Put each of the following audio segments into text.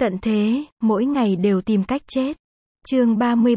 Tận thế, mỗi ngày đều tìm cách chết. Chương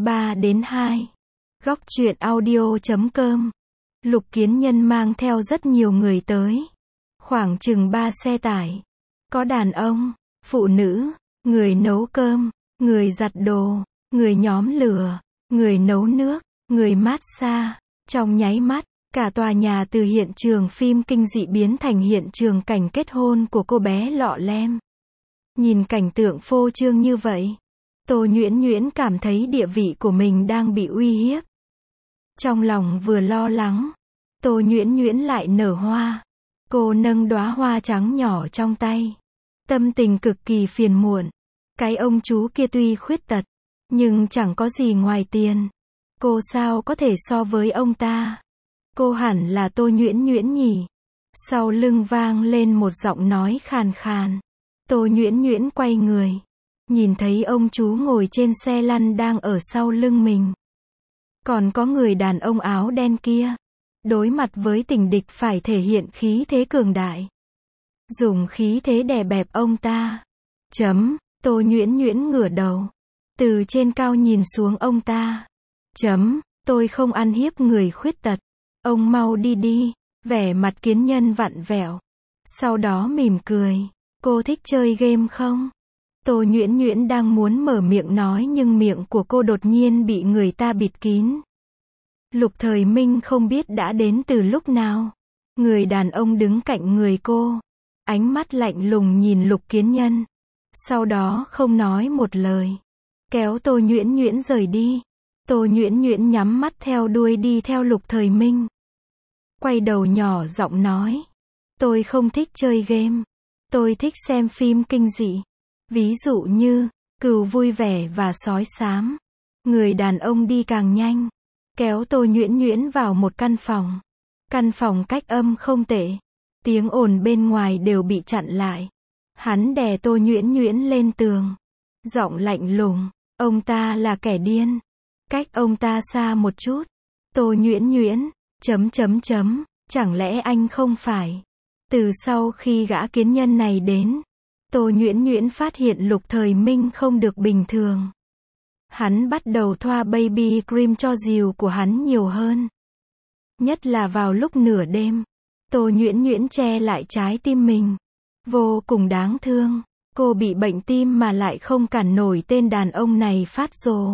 33-2. Góc truyện audio.com. Lục Kiến Nhân mang theo rất nhiều người tới. Khoảng chừng 3 xe tải. Có đàn ông, phụ nữ, người nấu cơm, người giặt đồ, người nhóm lửa, người nấu nước, người massage. Trong nháy mắt, cả tòa nhà từ hiện trường phim kinh dị biến thành hiện trường cảnh kết hôn của cô bé Lọ Lem. Nhìn cảnh tượng phô trương như vậy, Tô Nhuyễn Nhuyễn cảm thấy địa vị của mình đang bị uy hiếp. Trong lòng vừa lo lắng, Tô Nhuyễn Nhuyễn lại nở hoa. Cô nâng đóa hoa trắng nhỏ trong tay. Tâm tình cực kỳ phiền muộn. Cái ông chú kia tuy khuyết tật, nhưng chẳng có gì ngoài tiền. Cô sao có thể so với ông ta? Cô hẳn là Tô Nhuyễn Nhuyễn nhỉ? Sau lưng vang lên một giọng nói khàn khàn. Tô Nhuyễn Nhuyễn quay người, nhìn thấy ông chú ngồi trên xe lăn đang ở sau lưng mình. Còn có người đàn ông áo đen kia, đối mặt với tình địch phải thể hiện khí thế cường đại. Dùng khí thế đè bẹp ông ta. Tô Nhuyễn Nhuyễn ngửa đầu, từ trên cao nhìn xuống ông ta. Tôi không ăn hiếp người khuyết tật. Ông mau đi đi. Vẻ mặt Kiến Nhân vặn vẹo. Sau đó mỉm cười. Cô thích chơi game không? Tô Nhuyễn Nhuyễn đang muốn mở miệng nói nhưng miệng của cô đột nhiên bị người ta bịt kín. Lục Thời Minh không biết đã đến từ lúc nào. Người đàn ông đứng cạnh người cô, ánh mắt lạnh lùng nhìn Lục Kiến Nhân. Sau đó không nói một lời, kéo Tô Nhuyễn Nhuyễn rời đi. Tô Nhuyễn Nhuyễn nhắm mắt theo đuôi đi theo Lục Thời Minh. Quay đầu nhỏ giọng nói, tôi không thích chơi game. Tôi thích xem phim kinh dị. Ví dụ như, Cừu Vui Vẻ và Sói Xám. Người đàn ông đi càng nhanh, kéo Tô Nhuyễn Nhuyễn vào một căn phòng. Căn phòng cách âm không tệ. Tiếng ồn bên ngoài đều bị chặn lại. Hắn đè Tô Nhuyễn Nhuyễn lên tường. Giọng lạnh lùng, ông ta là kẻ điên. Cách ông ta xa một chút. Tô Nhuyễn Nhuyễn, chẳng lẽ anh không phải? Từ sau khi gã Kiến Nhân này đến, Tô Nhuyễn Nhuyễn phát hiện Lục Thời Minh không được bình thường. Hắn bắt đầu thoa baby cream cho dìu của hắn nhiều hơn. Nhất là vào lúc nửa đêm. Tô Nhuyễn Nhuyễn che lại trái tim mình. Vô cùng đáng thương. Cô bị bệnh tim mà lại không cản nổi tên đàn ông này phát rồ.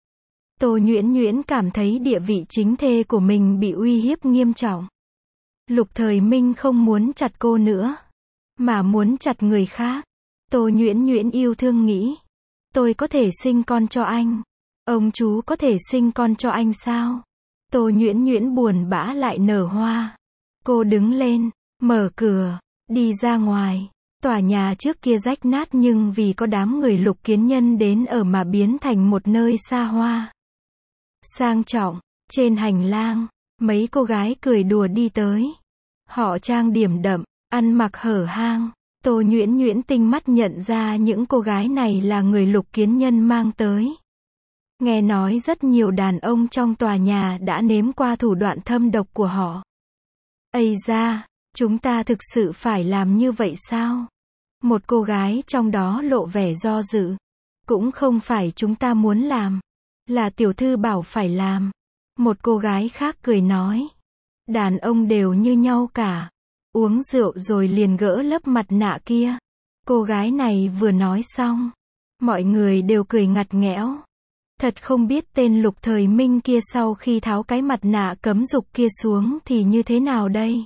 Tô Nhuyễn Nhuyễn cảm thấy địa vị chính thê của mình bị uy hiếp nghiêm trọng. Lục Thời Minh không muốn chặt cô nữa, mà muốn chặt người khác. Tô Nhuyễn Nhuyễn yêu thương nghĩ, tôi có thể sinh con cho anh. Ông chú có thể sinh con cho anh sao? Tô Nhuyễn Nhuyễn buồn bã lại nở hoa. Cô đứng lên, mở cửa, đi ra ngoài. Tòa nhà trước kia rách nát nhưng vì có đám người Lục Kiến Nhân đến ở mà biến thành một nơi xa hoa, sang trọng. Trên hành lang, mấy cô gái cười đùa đi tới. Họ trang điểm đậm, ăn mặc hở hang. Tô Nhuyễn Nhuyễn tinh mắt nhận ra những cô gái này là người Lục Kiến Nhân mang tới. Nghe nói rất nhiều đàn ông trong tòa nhà đã nếm qua thủ đoạn thâm độc của họ. Ây da, chúng ta thực sự phải làm như vậy sao? Một cô gái trong đó lộ vẻ do dự. Cũng không phải chúng ta muốn làm, là tiểu thư bảo phải làm. Một cô gái khác cười nói, đàn ông đều như nhau cả. Uống rượu rồi liền gỡ lớp mặt nạ kia. Cô gái này vừa nói xong, mọi người đều cười ngặt nghẽo. Thật không biết tên Lục Thời Minh kia sau khi tháo cái mặt nạ cấm dục kia xuống thì như thế nào đây?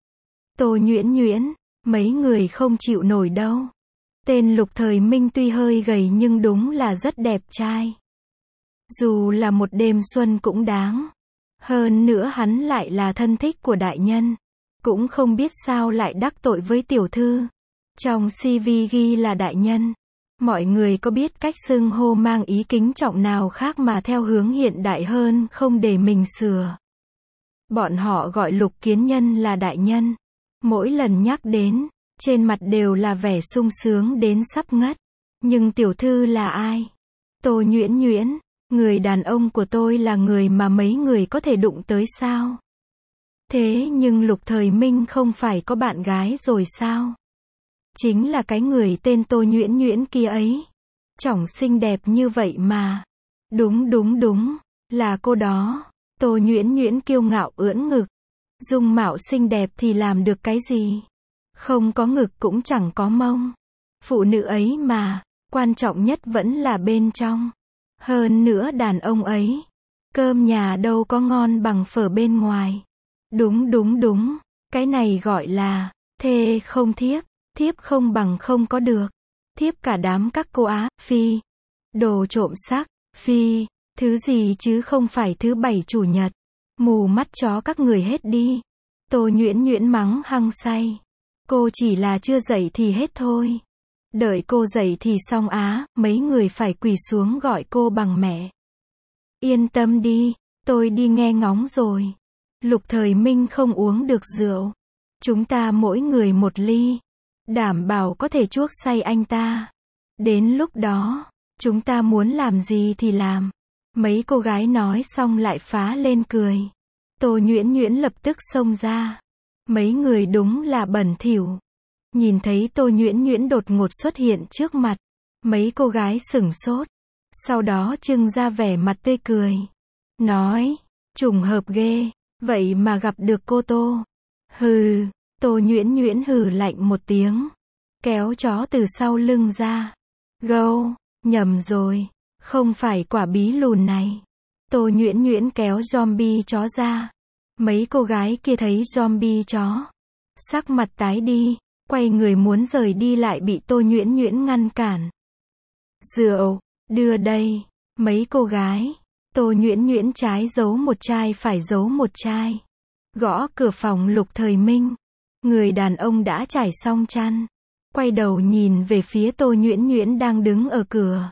Tô Nhuyễn Nhuyễn, mấy người không chịu nổi đâu. Tên Lục Thời Minh tuy hơi gầy nhưng đúng là rất đẹp trai. Dù là một đêm xuân cũng đáng. Hơn nữa hắn lại là thân thích của đại nhân. Cũng không biết sao lại đắc tội với tiểu thư. Trong CV ghi là đại nhân. Mọi người có biết cách xưng hô mang ý kính trọng nào khác mà theo hướng hiện đại hơn không để mình sửa. Bọn họ gọi Lục Kiến Nhân là đại nhân. Mỗi lần nhắc đến, trên mặt đều là vẻ sung sướng đến sắp ngất. Nhưng tiểu thư là ai? Tô Nhuyễn Nhuyễn, người đàn ông của tôi là người mà mấy người có thể đụng tới sao? Thế nhưng Lục Thời Minh không phải có bạn gái rồi sao? Chính là cái người tên Tô Nhuyễn Nhuyễn kia ấy. Chỏng xinh đẹp như vậy mà. Đúng đúng đúng, là cô đó. Tô Nhuyễn Nhuyễn kiêu ngạo ưỡn ngực. Dung mạo xinh đẹp thì làm được cái gì? Không có ngực cũng chẳng có mông. Phụ nữ ấy mà, quan trọng nhất vẫn là bên trong. Hơn nữa đàn ông ấy, cơm nhà đâu có ngon bằng phở bên ngoài. Đúng đúng đúng, cái này gọi là thê không thiếp, thiếp không bằng không có được. Thiếp cả đám các cô á, phi. Đồ trộm sắc, phi. Thứ gì chứ không phải thứ bảy chủ nhật. Mù mắt chó các người hết đi. Tô Nhuyễn Nhuyễn mắng hăng say. Cô chỉ là chưa dậy thì hết thôi. Đợi cô dậy thì xong á, mấy người phải quỳ xuống gọi cô bằng mẹ. Yên tâm đi, tôi đi nghe ngóng rồi. Lục Thời Minh không uống được rượu. Chúng ta mỗi người một ly. Đảm bảo có thể chuốc say anh ta. Đến lúc đó, chúng ta muốn làm gì thì làm. Mấy cô gái nói xong lại phá lên cười. Tô Nhuyễn Nhuyễn lập tức xông ra. Mấy người đúng là bẩn thỉu. Nhìn thấy Tô Nhuyễn Nhuyễn đột ngột xuất hiện trước mặt. Mấy cô gái sửng sốt. Sau đó trưng ra vẻ mặt tươi cười. Nói, trùng hợp ghê, vậy mà gặp được cô Tô. Hừ, Tô Nhuyễn Nhuyễn hừ lạnh một tiếng. Kéo chó từ sau lưng ra. Gâu, nhầm rồi, không phải quả bí lùn này. Tô Nhuyễn Nhuyễn kéo zombie chó ra. Mấy cô gái kia thấy zombie chó. Sắc mặt tái đi, quay người muốn rời đi lại bị Tô Nhuyễn Nhuyễn ngăn cản. Rượu, đưa đây. Mấy cô gái. Tô Nhuyễn Nhuyễn trái giấu một chai phải giấu một chai. Gõ cửa phòng Lục Thời Minh. Người đàn ông đã trải xong chăn. Quay đầu nhìn về phía Tô Nhuyễn Nhuyễn đang đứng ở cửa.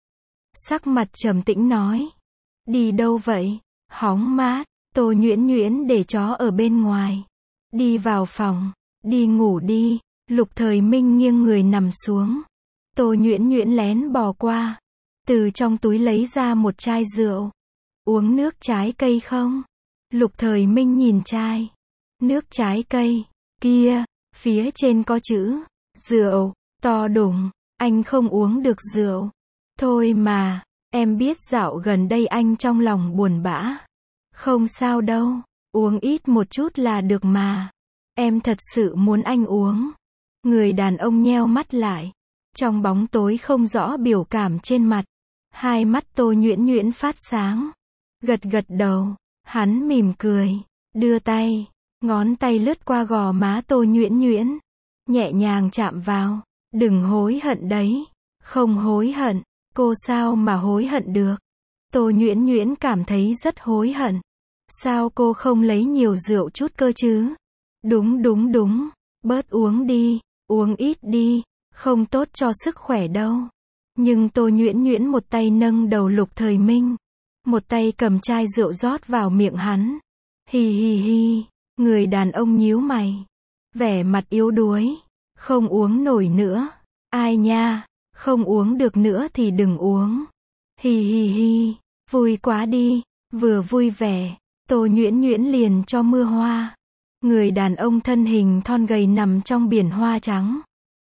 Sắc mặt trầm tĩnh nói. Đi đâu vậy? Hóng mát. Tô Nhuyễn Nhuyễn để chó ở bên ngoài. Đi vào phòng. Đi ngủ đi. Lục Thời Minh nghiêng người nằm xuống. Tô Nhuyễn Nhuyễn lén bò qua. Từ trong túi lấy ra một chai rượu. Uống nước trái cây không? Lục Thời Minh nhìn chai. Nước trái cây. Kia, phía trên có chữ. Rượu, to đùng. Anh không uống được rượu. Thôi mà, em biết dạo gần đây anh trong lòng buồn bã. Không sao đâu, uống ít một chút là được mà. Em thật sự muốn anh uống. Người đàn ông nheo mắt lại. Trong bóng tối không rõ biểu cảm trên mặt. Hai mắt Tô Nhuyễn Nhuyễn phát sáng. Gật gật đầu, hắn mỉm cười, đưa tay, ngón tay lướt qua gò má Tô Nhuyễn Nhuyễn. Nhẹ nhàng chạm vào. Đừng hối hận đấy. Không hối hận. Cô sao mà hối hận được? Tô Nhuyễn Nhuyễn cảm thấy rất hối hận. Sao cô không lấy nhiều rượu chút cơ chứ? Đúng đúng đúng. Bớt uống đi. Uống ít đi. Không tốt cho sức khỏe đâu. Nhưng Tô Nhuyễn Nhuyễn một tay nâng đầu Lục Thời Minh. Một tay cầm chai rượu rót vào miệng hắn. Hì hì hì. Người đàn ông nhíu mày. Vẻ mặt yếu đuối. Không uống nổi nữa. Ai nha. Không uống được nữa thì đừng uống. Hì hì hì. Vui quá đi. Vừa vui vẻ. Tô Nhuyễn Nhuyễn liền cho mưa hoa. Người đàn ông thân hình thon gầy nằm trong biển hoa trắng.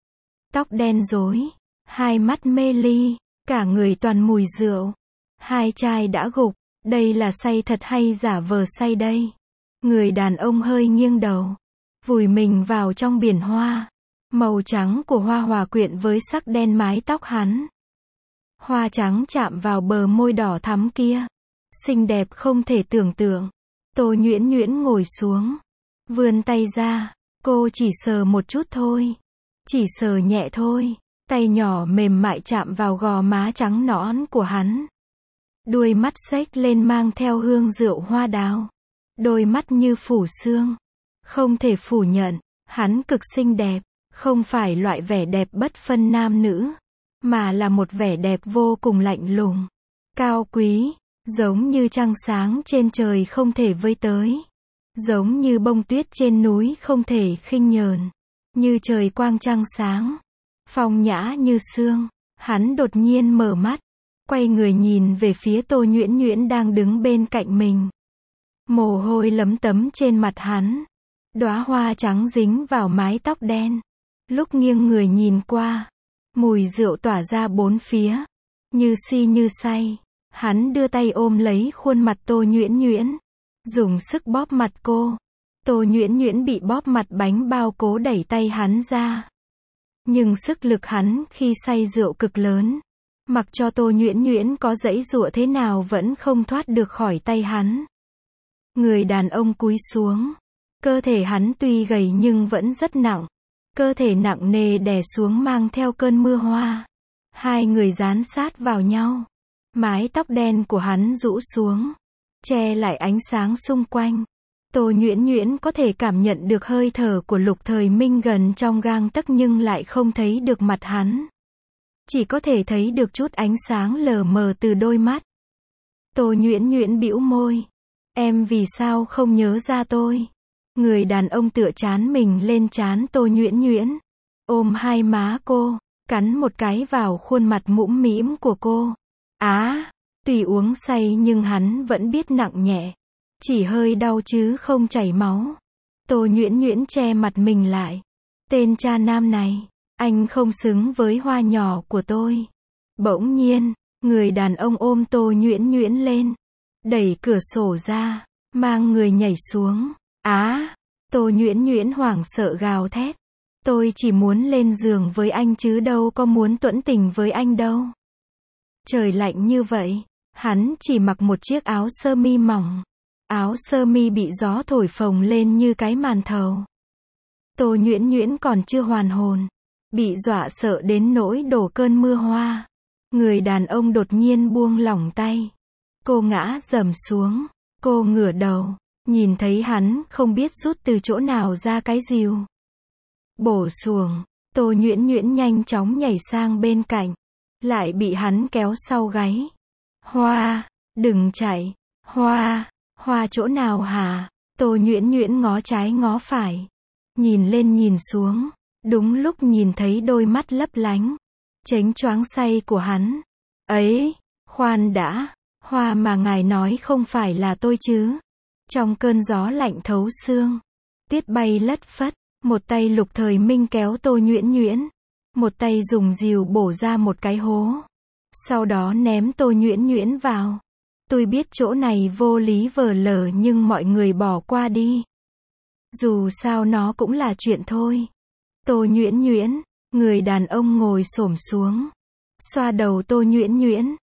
Tóc đen rối. Hai mắt mê ly. Cả người toàn mùi rượu. Hai chai đã gục. Đây là say thật hay giả vờ say đây? Người đàn ông hơi nghiêng đầu. Vùi mình vào trong biển hoa. Màu trắng của hoa hòa quyện với sắc đen mái tóc hắn. Hoa trắng chạm vào bờ môi đỏ thắm kia. Xinh đẹp không thể tưởng tượng. Tô Nhuyễn Nhuyễn ngồi xuống. Vươn tay ra. Cô chỉ sờ một chút thôi. Chỉ sờ nhẹ thôi. Tay nhỏ mềm mại chạm vào gò má trắng nõn của hắn. Đuôi mắt xếch lên mang theo hương rượu hoa đào. Đôi mắt như phủ sương. Không thể phủ nhận, hắn cực xinh đẹp. Không phải loại vẻ đẹp bất phân nam nữ. Mà là một vẻ đẹp vô cùng lạnh lùng. Cao quý. Giống như trăng sáng trên trời không thể với tới. Giống như bông tuyết trên núi không thể khinh nhờn. Như trời quang trăng sáng. Phong nhã như sương. Hắn đột nhiên mở mắt. Quay người nhìn về phía Tô Nhuyễn Nhuyễn đang đứng bên cạnh mình. Mồ hôi lấm tấm trên mặt hắn. Đóa hoa trắng dính vào mái tóc đen. Lúc nghiêng người nhìn qua. Mùi rượu tỏa ra bốn phía. Như si như say, hắn đưa tay ôm lấy khuôn mặt Tô Nhuyễn Nhuyễn, dùng sức bóp mặt cô. Tô Nhuyễn Nhuyễn bị bóp mặt bánh bao cố đẩy tay hắn ra. Nhưng sức lực hắn khi say rượu cực lớn. Mặc cho Tô Nhuyễn Nhuyễn có giãy giụa thế nào vẫn không thoát được khỏi tay hắn. Người đàn ông cúi xuống. Cơ thể hắn tuy gầy nhưng vẫn rất nặng. Cơ thể nặng nề đè xuống mang theo cơn mưa hoa. Hai người dán sát vào nhau. Mái tóc đen của hắn rũ xuống, che lại ánh sáng xung quanh. Tô Nhuyễn Nhuyễn có thể cảm nhận được hơi thở của Lục Thời Minh gần trong gang tấc nhưng lại không thấy được mặt hắn. Chỉ có thể thấy được chút ánh sáng lờ mờ từ đôi mắt. Tô Nhuyễn Nhuyễn bĩu môi. Em vì sao không nhớ ra tôi? Người đàn ông tựa trán mình lên trán Tô Nhuyễn Nhuyễn, ôm hai má cô, cắn một cái vào khuôn mặt mũm mĩm của cô. Tuy uống say nhưng hắn vẫn biết nặng nhẹ. Chỉ hơi đau chứ không chảy máu. Tô Nhuyễn Nhuyễn che mặt mình lại. Tên cha nam này, anh không xứng với hoa nhỏ của tôi. Bỗng nhiên, người đàn ông ôm Tô Nhuyễn Nhuyễn lên, đẩy cửa sổ ra, mang người nhảy xuống. Tô Nhuyễn Nhuyễn hoảng sợ gào thét. Tôi chỉ muốn lên giường với anh chứ đâu có muốn tuẫn tình với anh đâu. Trời lạnh như vậy, hắn chỉ mặc một chiếc áo sơ mi mỏng. Áo sơ mi bị gió thổi phồng lên như cái màn thầu. Tô Nhuyễn Nhuyễn còn chưa hoàn hồn, bị dọa sợ đến nỗi đổ cơn mưa hoa. Người đàn ông đột nhiên buông lỏng tay. Cô ngã rầm xuống, cô ngửa đầu, nhìn thấy hắn không biết rút từ chỗ nào ra cái rìu. Bổ xuồng, Tô Nhuyễn Nhuyễn nhanh chóng nhảy sang bên cạnh, lại bị hắn kéo sau gáy. Hoa, đừng chạy, Hoa, Hoa chỗ nào hả? Tô Nhuyễn Nhuyễn ngó trái ngó phải, nhìn lên nhìn xuống, đúng lúc nhìn thấy đôi mắt lấp lánh, chánh choáng say của hắn. Ấy, khoan đã, Hoa mà ngài nói không phải là tôi chứ? Trong cơn gió lạnh thấu xương, tuyết bay lất phất, một tay Lục Thời Minh kéo Tô Nhuyễn Nhuyễn, một tay dùng rìu bổ ra một cái hố. Sau đó ném Tô Nhuyễn Nhuyễn vào. Tôi biết chỗ này vô lý vờ lờ nhưng mọi người bỏ qua đi. Dù sao nó cũng là chuyện thôi. Tô Nhuyễn Nhuyễn, người đàn ông ngồi xổm xuống, xoa đầu Tô Nhuyễn Nhuyễn.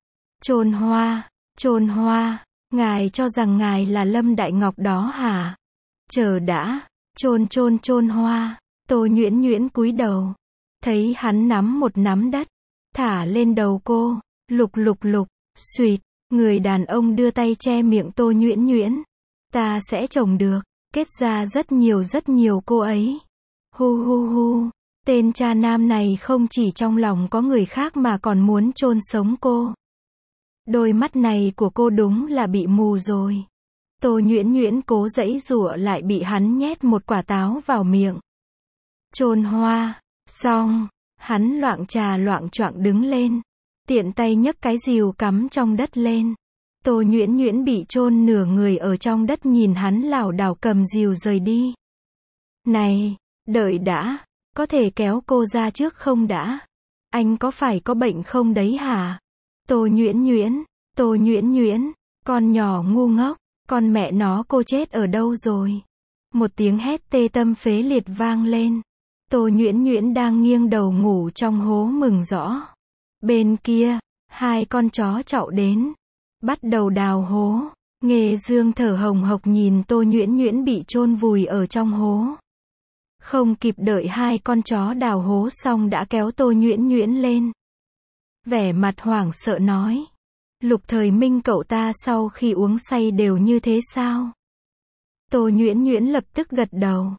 Chôn Hoa, ngài cho rằng ngài là Lâm Đại Ngọc đó hả? Chờ đã, chôn Hoa. Tô Nhuyễn Nhuyễn cúi đầu, thấy hắn nắm một nắm đất, thả lên đầu cô. Lục, xuỵt, người đàn ông đưa tay che miệng Tô Nhuyễn Nhuyễn. Ta sẽ trồng được, kết ra rất nhiều cô ấy. Hu, tên cha nam này không chỉ trong lòng có người khác mà còn muốn chôn sống cô. Đôi mắt này của cô đúng là bị mù rồi. Tô Nhuyễn Nhuyễn cố giãy giụa lại bị hắn nhét một quả táo vào miệng. Chôn Hoa, xong, hắn loạng trà loạng choạng đứng lên, tiện tay nhấc cái rìu cắm trong đất lên. Tô Nhuyễn Nhuyễn bị chôn nửa người ở trong đất nhìn hắn lảo đảo cầm rìu rời đi. Này, đợi đã, có thể kéo cô ra trước không đã? Anh có phải có bệnh không đấy hả? Tô Nhuyễn Nhuyễn, con nhỏ ngu ngốc, con mẹ nó cô chết ở đâu rồi? Một tiếng hét tê tâm phế liệt vang lên. Tô Nhuyễn Nhuyễn đang nghiêng đầu ngủ trong hố mừng rõ. Bên kia, hai con chó chậu đến, bắt đầu đào hố. Nghê Dương thở hồng hộc nhìn Tô Nhuyễn Nhuyễn bị chôn vùi ở trong hố. Không kịp đợi hai con chó đào hố xong đã kéo Tô Nhuyễn Nhuyễn lên. Vẻ mặt hoảng sợ nói. Lục Thời Minh cậu ta sau khi uống say đều như thế sao? Tô Nhuyễn Nhuyễn lập tức gật đầu.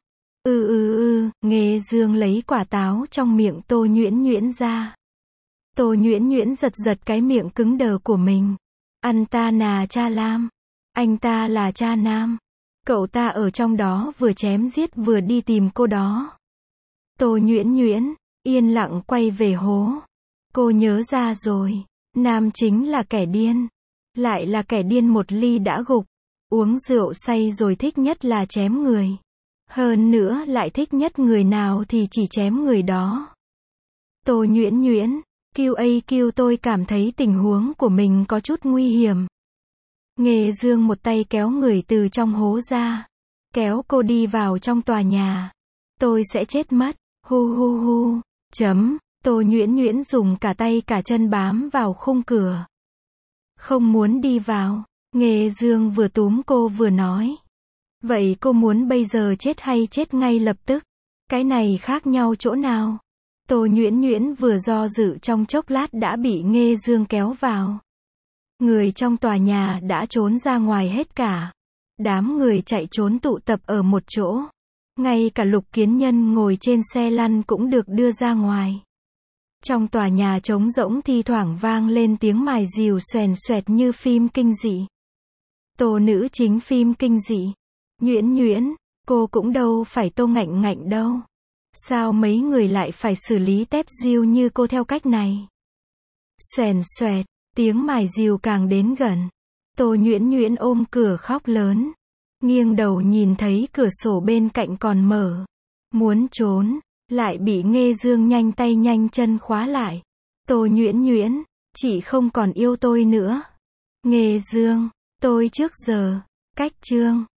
Nghê Dương lấy quả táo trong miệng Tô Nhuyễn Nhuyễn ra. Tô Nhuyễn Nhuyễn giật cái miệng cứng đờ của mình. Anh ta là cha Lam. Anh ta là cha nam. Cậu ta ở trong đó vừa chém giết vừa đi tìm cô đó. Tô Nhuyễn Nhuyễn yên lặng quay về hố. Cô nhớ ra rồi. Nam chính là kẻ điên. Lại là kẻ điên một ly đã gục. Uống rượu say rồi thích nhất là chém người. Hơn nữa lại thích nhất người nào thì chỉ chém người đó. Tô Nhuyễn Nhuyễn QAQ tôi cảm thấy tình huống của mình có chút nguy hiểm. Nghê Dương một tay kéo người từ trong hố ra. Kéo cô đi vào trong tòa nhà. Tôi sẽ chết mất. Hu hu hu. Tô Nhuyễn Nhuyễn dùng cả tay cả chân bám vào khung cửa. Không muốn đi vào. Nghê Dương vừa túm cô vừa nói. Vậy cô muốn bây giờ chết hay chết ngay lập tức? Cái này khác nhau chỗ nào? Tô Nhuyễn Nhuyễn vừa do dự trong chốc lát đã bị Nghê Dương kéo vào. Người trong tòa nhà đã trốn ra ngoài hết cả. Đám người chạy trốn tụ tập ở một chỗ. Ngay cả Lục Kiến Nhân ngồi trên xe lăn cũng được đưa ra ngoài. Trong tòa nhà trống rỗng thi thoảng vang lên tiếng mài dìu xoèn xoẹt như phim kinh dị. Tô nữ chính phim kinh dị. Nhuyễn Nhuyễn, cô cũng đâu phải Tô Ngạnh Ngạnh đâu. Sao mấy người lại phải xử lý tép diêu như cô theo cách này? Xoèn xoẹt, tiếng mài dìu càng đến gần. Tô Nhuyễn Nhuyễn ôm cửa khóc lớn. Nghiêng đầu nhìn thấy cửa sổ bên cạnh còn mở. Muốn trốn, lại bị Nghê Dương nhanh tay nhanh chân khóa lại. Tô Nhuyễn Nhuyễn, chị không còn yêu tôi nữa. Nghê Dương, tôi trước giờ, cách chương.